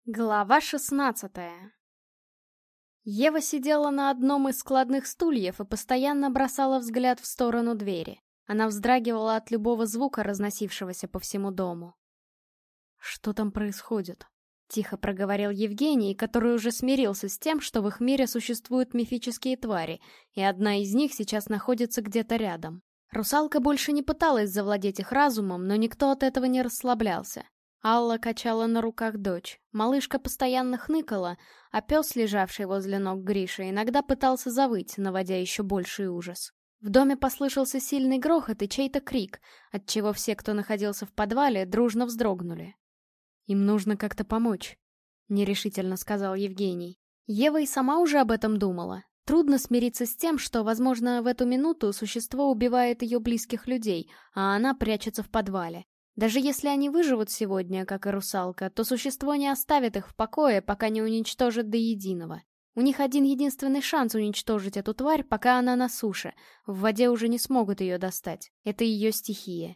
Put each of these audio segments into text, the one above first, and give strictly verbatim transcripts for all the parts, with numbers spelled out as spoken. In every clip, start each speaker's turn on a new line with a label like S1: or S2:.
S1: Глава шестнадцатая. Ева сидела на одном из складных стульев и постоянно бросала взгляд в сторону двери. Она вздрагивала от любого звука, разносившегося по всему дому. «Что там происходит?» — тихо проговорил Евгений, который уже смирился с тем, что в их мире существуют мифические твари, и одна из них сейчас находится где-то рядом. Русалка больше не пыталась завладеть их разумом, но никто от этого не расслаблялся. Алла качала на руках дочь, малышка постоянно хныкала, а пес, лежавший возле ног Гриши, иногда пытался завыть, наводя еще больший ужас. В доме послышался сильный грохот и чей-то крик, отчего все, кто находился в подвале, дружно вздрогнули. «Им нужно как-то помочь», — нерешительно сказал Евгений. Ева и сама уже об этом думала. Трудно смириться с тем, что, возможно, в эту минуту существо убивает ее близких людей, а она прячется в подвале. Даже если они выживут сегодня, как и русалка, то существо не оставит их в покое, пока не уничтожит до единого. У них один единственный шанс уничтожить эту тварь, пока она на суше. В воде уже не смогут ее достать. Это ее стихия.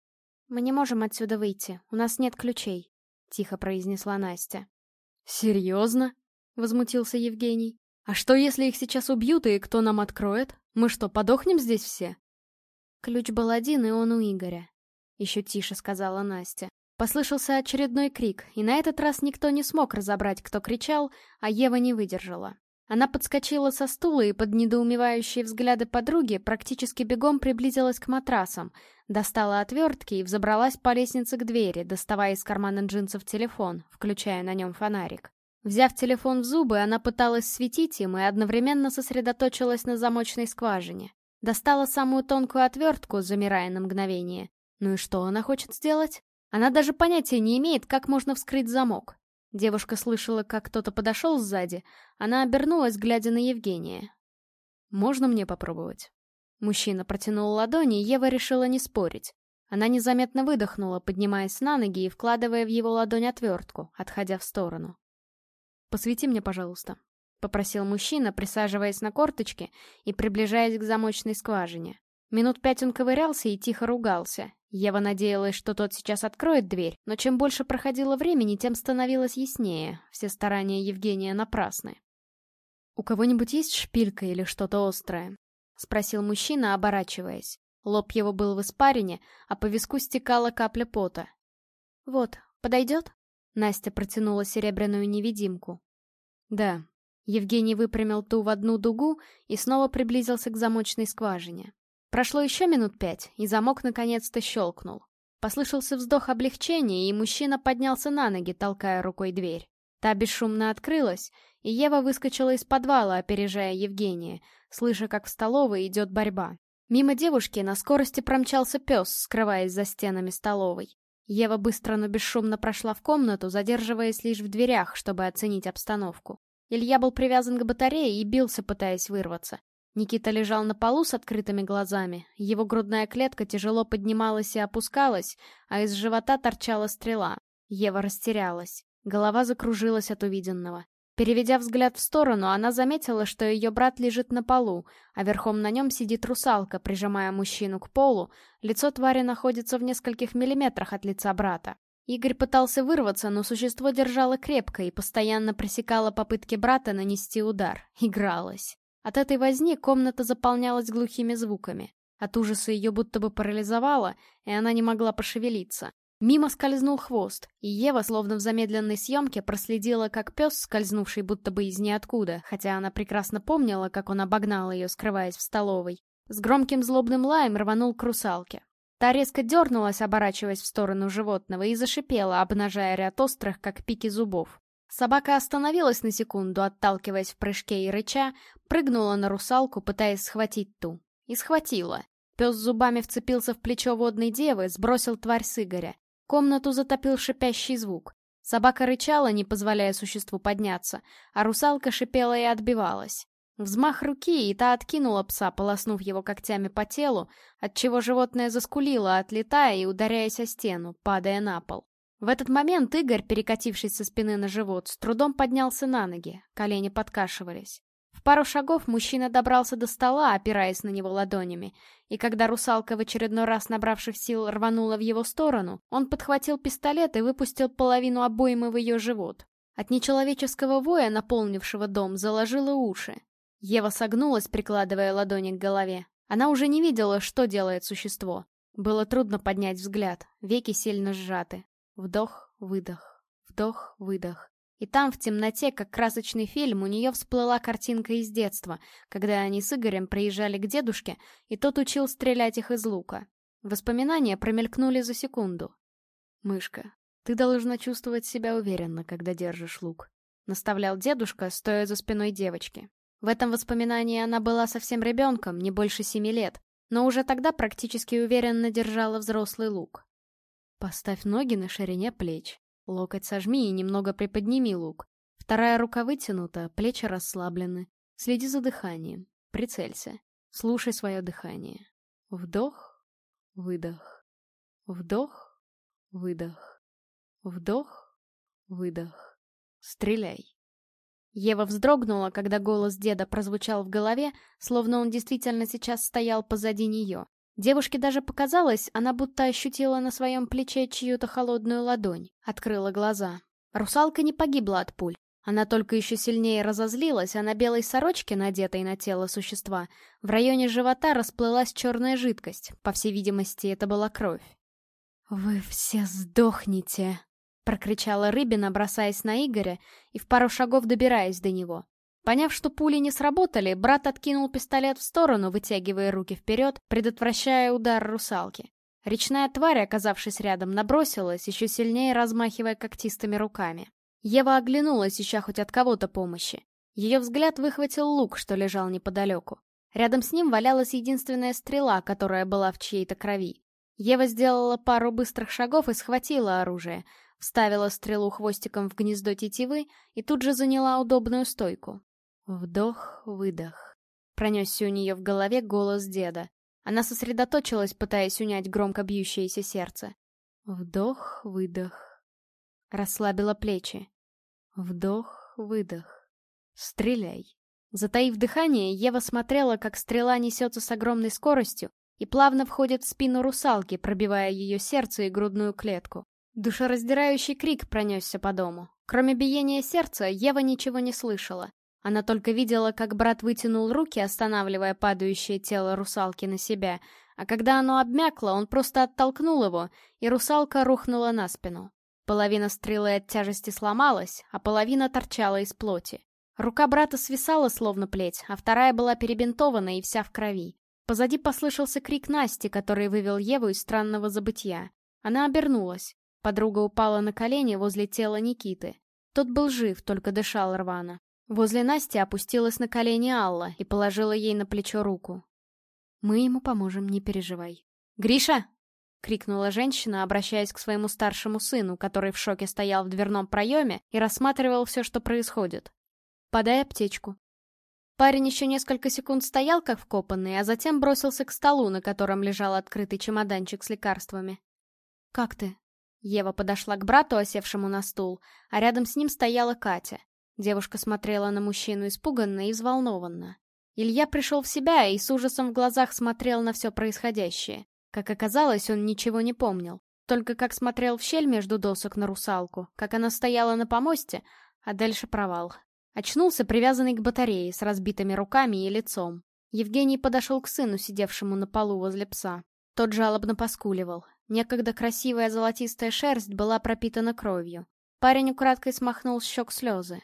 S1: «Мы не можем отсюда выйти, у нас нет ключей», — тихо произнесла Настя. «Серьезно?» — возмутился Евгений. «А что, если их сейчас убьют, и кто нам откроет? Мы что, подохнем здесь все?» Ключ был один, и он у Игоря. Еще тише сказала Настя. Послышался очередной крик, и на этот раз никто не смог разобрать, кто кричал, а Ева не выдержала. Она подскочила со стула и под недоумевающие взгляды подруги практически бегом приблизилась к матрасам, достала отвертки и взобралась по лестнице к двери, доставая из кармана джинсов телефон, включая на нем фонарик. Взяв телефон в зубы, она пыталась светить им и одновременно сосредоточилась на замочной скважине. Достала самую тонкую отвертку, замирая на мгновение. Ну и что она хочет сделать? Она даже понятия не имеет, как можно вскрыть замок. Девушка слышала, как кто-то подошел сзади. Она обернулась, глядя на Евгения. «Можно мне попробовать?» Мужчина протянул ладони, и Ева решила не спорить. Она незаметно выдохнула, поднимаясь на ноги и вкладывая в его ладонь отвертку, отходя в сторону. «Посвети мне, пожалуйста», — попросил мужчина, присаживаясь на корточки и приближаясь к замочной скважине. Минут пять он ковырялся и тихо ругался. Ева надеялась, что тот сейчас откроет дверь, но чем больше проходило времени, тем становилось яснее. Все старания Евгения напрасны. «У кого-нибудь есть шпилька или что-то острое?» — спросил мужчина, оборачиваясь. Лоб его был в испарине, а по виску стекала капля пота. «Вот, подойдет?» Настя протянула серебряную невидимку. «Да». Евгений выпрямил ту в одну дугу и снова приблизился к замочной скважине. Прошло еще минут пять, и замок наконец-то щелкнул. Послышался вздох облегчения, и мужчина поднялся на ноги, толкая рукой дверь. Та бесшумно открылась, и Ева выскочила из подвала, опережая Евгения, слыша, как в столовой идет борьба. Мимо девушки на скорости промчался пес, скрываясь за стенами столовой. Ева быстро, но бесшумно прошла в комнату, задерживаясь лишь в дверях, чтобы оценить обстановку. Илья был привязан к батарее и бился, пытаясь вырваться. Никита лежал на полу с открытыми глазами, его грудная клетка тяжело поднималась и опускалась, а из живота торчала стрела. Ева растерялась, голова закружилась от увиденного. Переведя взгляд в сторону, она заметила, что ее брат лежит на полу, а верхом на нем сидит русалка, прижимая мужчину к полу. Лицо твари находится в нескольких миллиметрах от лица брата. Игорь пытался вырваться, но существо держало крепко и постоянно пресекало попытки брата нанести удар. Игралось. От этой возни комната заполнялась глухими звуками. От ужаса ее будто бы парализовало, и она не могла пошевелиться. Мимо скользнул хвост, и Ева, словно в замедленной съемке, проследила, как пес, скользнувший будто бы из ниоткуда, хотя она прекрасно помнила, как он обогнал ее, скрываясь в столовой, с громким злобным лаем рванул к русалке. Та резко дернулась, оборачиваясь в сторону животного, и зашипела, обнажая ряд острых, как пики зубов. Собака остановилась на секунду, отталкиваясь в прыжке и рыча, прыгнула на русалку, пытаясь схватить ту. И схватила. Пес зубами вцепился в плечо водной девы, сбросил тварь с Игоря. Комнату затопил шипящий звук. Собака рычала, не позволяя существу подняться, а русалка шипела и отбивалась. Взмах руки, и та откинула пса, полоснув его когтями по телу, отчего животное заскулило, отлетая и ударяясь о стену, падая на пол. В этот момент Игорь, перекатившись со спины на живот, с трудом поднялся на ноги, колени подкашивались. В пару шагов мужчина добрался до стола, опираясь на него ладонями, и когда русалка, в очередной раз набравших сил, рванула в его сторону, он подхватил пистолет и выпустил половину обоймы в ее живот. От нечеловеческого воя, наполнившего дом, заложило уши. Ева согнулась, прикладывая ладони к голове. Она уже не видела, что делает существо. Было трудно поднять взгляд, веки сильно сжаты. Вдох, выдох, вдох, выдох. И там, в темноте, как красочный фильм, у нее всплыла картинка из детства, когда они с Игорем приезжали к дедушке, и тот учил стрелять их из лука. Воспоминания промелькнули за секунду. «Мышка, ты должна чувствовать себя уверенно, когда держишь лук», — наставлял дедушка, стоя за спиной девочки. В этом воспоминании она была совсем ребенком, не больше семи лет, но уже тогда практически уверенно держала взрослый лук. «Поставь ноги на ширине плеч. Локоть сожми и немного приподними лук. Вторая рука вытянута, плечи расслаблены. Следи за дыханием. Прицелься. Слушай свое дыхание. Вдох, выдох. Вдох, выдох. Вдох, выдох. Стреляй». Ева вздрогнула, когда голос деда прозвучал в голове, словно он действительно сейчас стоял позади нее. Девушке даже показалось, она будто ощутила на своем плече чью-то холодную ладонь, открыла глаза. Русалка не погибла от пуль. Она только еще сильнее разозлилась, а на белой сорочке, надетой на тело существа, в районе живота расплылась черная жидкость. По всей видимости, это была кровь. «Вы все сдохнете!» — прокричала Рыбина, бросаясь на Игоря и в пару шагов добираясь до него. Поняв, что пули не сработали, брат откинул пистолет в сторону, вытягивая руки вперед, предотвращая удар русалки. Речная тварь, оказавшись рядом, набросилась, еще сильнее размахивая когтистыми руками. Ева оглянулась, ища хоть от кого-то помощи. Ее взгляд выхватил лук, что лежал неподалеку. Рядом с ним валялась единственная стрела, которая была в чьей-то крови. Ева сделала пару быстрых шагов и схватила оружие, вставила стрелу хвостиком в гнездо тетивы и тут же заняла удобную стойку. Вдох-выдох. Пронесся у нее в голове голос деда. Она сосредоточилась, пытаясь унять громко бьющееся сердце. Вдох-выдох. Расслабила плечи. Вдох-выдох. Стреляй. Затаив дыхание, Ева смотрела, как стрела несется с огромной скоростью и плавно входит в спину русалки, пробивая ее сердце и грудную клетку. Душераздирающий крик пронесся по дому. Кроме биения сердца, Ева ничего не слышала. Она только видела, как брат вытянул руки, останавливая падающее тело русалки на себя, а когда оно обмякло, он просто оттолкнул его, и русалка рухнула на спину. Половина стрелы от тяжести сломалась, а половина торчала из плоти. Рука брата свисала, словно плеть, а вторая была перебинтована и вся в крови. Позади послышался крик Насти, который вывел Еву из странного забытья. Она обернулась. Подруга упала на колени возле тела Никиты. Тот был жив, только дышал рвано. Возле Насти опустилась на колени Алла и положила ей на плечо руку. «Мы ему поможем, не переживай». «Гриша!» — крикнула женщина, обращаясь к своему старшему сыну, который в шоке стоял в дверном проеме и рассматривал все, что происходит. «Подай аптечку». Парень еще несколько секунд стоял, как вкопанный, а затем бросился к столу, на котором лежал открытый чемоданчик с лекарствами. «Как ты?» Ева подошла к брату, осевшему на стул, а рядом с ним стояла Катя. Девушка смотрела на мужчину испуганно и взволнованно. Илья пришел в себя и с ужасом в глазах смотрел на все происходящее. Как оказалось, он ничего не помнил. Только как смотрел в щель между досок на русалку, как она стояла на помосте, а дальше провал. Очнулся привязанный к батарее с разбитыми руками и лицом. Евгений подошел к сыну, сидевшему на полу возле пса. Тот жалобно поскуливал. Некогда красивая золотистая шерсть была пропитана кровью. Парень украдкой смахнул с щек слезы.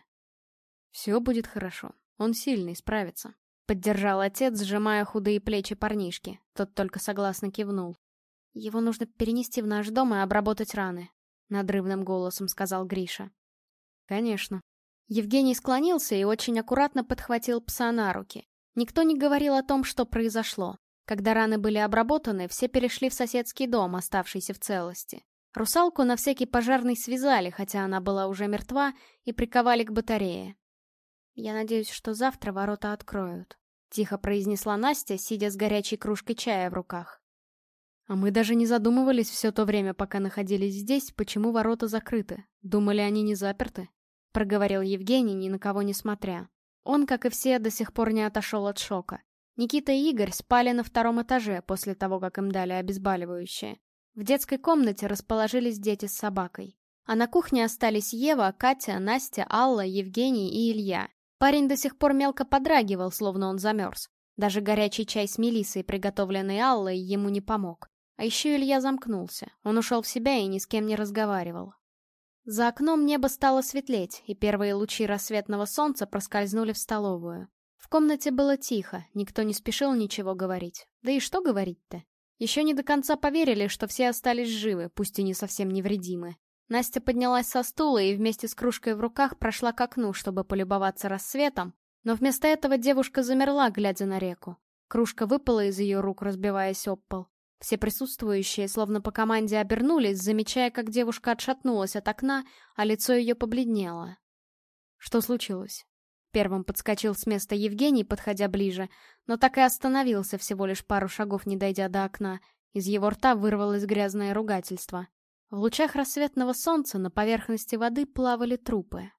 S1: «Все будет хорошо. Он сильный, справится», — поддержал отец, сжимая худые плечи парнишки. Тот только согласно кивнул. «Его нужно перенести в наш дом и обработать раны», — надрывным голосом сказал Гриша. «Конечно». Евгений склонился и очень аккуратно подхватил пса на руки. Никто не говорил о том, что произошло. Когда раны были обработаны, все перешли в соседский дом, оставшийся в целости. Русалку на всякий пожарный связали, хотя она была уже мертва, и приковали к батарее. «Я надеюсь, что завтра ворота откроют», — тихо произнесла Настя, сидя с горячей кружкой чая в руках. «А мы даже не задумывались все то время, пока находились здесь, почему ворота закрыты. Думали, они не заперты», — проговорил Евгений, ни на кого не смотря. Он, как и все, до сих пор не отошел от шока. Никита и Игорь спали на втором этаже после того, как им дали обезболивающее. В детской комнате расположились дети с собакой. А на кухне остались Ева, Катя, Настя, Алла, Евгений и Илья. Парень до сих пор мелко подрагивал, словно он замерз. Даже горячий чай с мелиссой, приготовленный Аллой, ему не помог. А еще Илья замкнулся. Он ушел в себя и ни с кем не разговаривал. За окном небо стало светлеть, и первые лучи рассветного солнца проскользнули в столовую. В комнате было тихо, никто не спешил ничего говорить. Да и что говорить-то? Еще не до конца поверили, что все остались живы, пусть и не совсем невредимы. Настя поднялась со стула и вместе с кружкой в руках прошла к окну, чтобы полюбоваться рассветом, но вместо этого девушка замерла, глядя на реку. Кружка выпала из ее рук, разбиваясь об пол. Все присутствующие, словно по команде, обернулись, замечая, как девушка отшатнулась от окна, а лицо ее побледнело. Что случилось? Первым подскочил с места Евгений, подходя ближе, но так и остановился, всего лишь пару шагов не дойдя до окна. Из его рта вырвалось грязное ругательство. В лучах рассветного солнца на поверхности воды плавали трупы.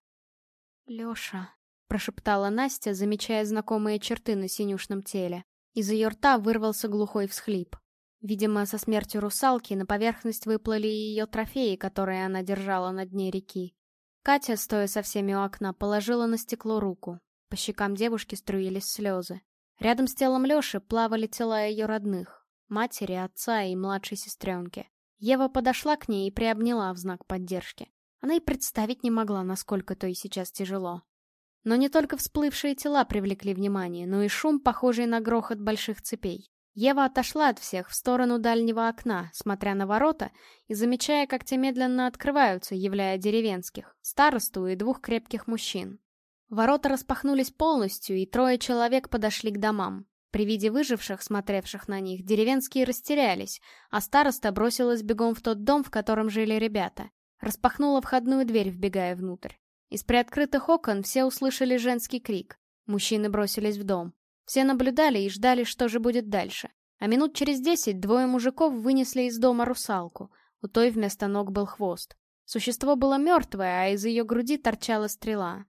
S1: «Леша», — прошептала Настя, замечая знакомые черты на синюшном теле. Из ее рта вырвался глухой всхлип. Видимо, со смертью русалки на поверхность выплыли ее трофеи, которые она держала на дне реки. Катя, стоя со всеми у окна, положила на стекло руку. По щекам девушки струились слезы. Рядом с телом Леши плавали тела ее родных — матери, отца и младшей сестренки. Ева подошла к ней и приобняла в знак поддержки. Она и представить не могла, насколько то и сейчас тяжело. Но не только всплывшие тела привлекли внимание, но и шум, похожий на грохот больших цепей. Ева отошла от всех в сторону дальнего окна, смотря на ворота и замечая, как те медленно открываются, являя деревенских, старосту и двух крепких мужчин. Ворота распахнулись полностью, и трое человек подошли к домам. При виде выживших, смотревших на них, деревенские растерялись, а староста бросилась бегом в тот дом, в котором жили ребята. Распахнула входную дверь, вбегая внутрь. Из приоткрытых окон все услышали женский крик. Мужчины бросились в дом. Все наблюдали и ждали, что же будет дальше. А минут через десять двое мужиков вынесли из дома русалку. У той вместо ног был хвост. Существо было мертвое, а из ее груди торчала стрела.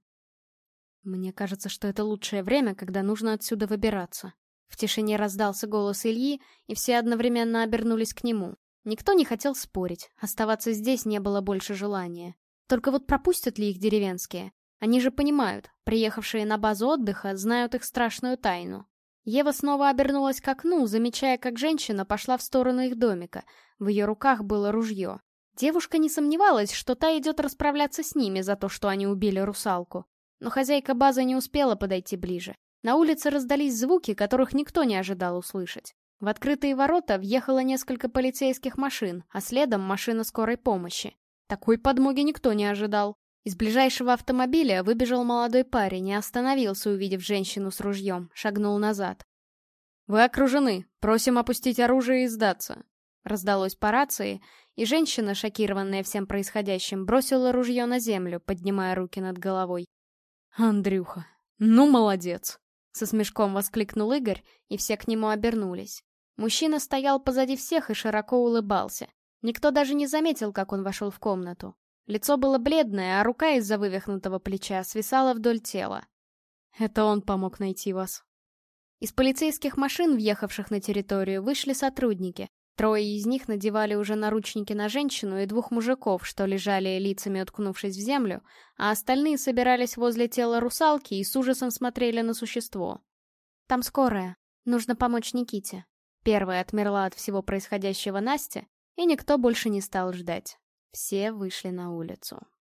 S1: «Мне кажется, что это лучшее время, когда нужно отсюда выбираться». В тишине раздался голос Ильи, и все одновременно обернулись к нему. Никто не хотел спорить, оставаться здесь не было больше желания. Только вот пропустят ли их деревенские? Они же понимают, приехавшие на базу отдыха знают их страшную тайну. Ева снова обернулась к окну, замечая, как женщина пошла в сторону их домика. В ее руках было ружье. Девушка не сомневалась, что та идет расправляться с ними за то, что они убили русалку. Но хозяйка базы не успела подойти ближе. На улице раздались звуки, которых никто не ожидал услышать. В открытые ворота въехало несколько полицейских машин, а следом машина скорой помощи. Такой подмоги никто не ожидал. Из ближайшего автомобиля выбежал молодой парень и остановился, увидев женщину с ружьем, шагнул назад. «Вы окружены. Просим опустить оружие и сдаться», — раздалось по рации, и женщина, шокированная всем происходящим, бросила ружье на землю, поднимая руки над головой. «Андрюха, ну молодец!» — со смешком воскликнул Игорь, и все к нему обернулись. Мужчина стоял позади всех и широко улыбался. Никто даже не заметил, как он вошел в комнату. Лицо было бледное, а рука из-за вывихнутого плеча свисала вдоль тела. «Это он помог найти вас». Из полицейских машин, въехавших на территорию, вышли сотрудники. Трое из них надевали уже наручники на женщину и двух мужиков, что лежали лицами уткнувшись в землю, а остальные собирались возле тела русалки и с ужасом смотрели на существо. «Там скорая. Нужно помочь Никите». Первая отмерла от всего происходящего Настя, и никто больше не стал ждать. Все вышли на улицу.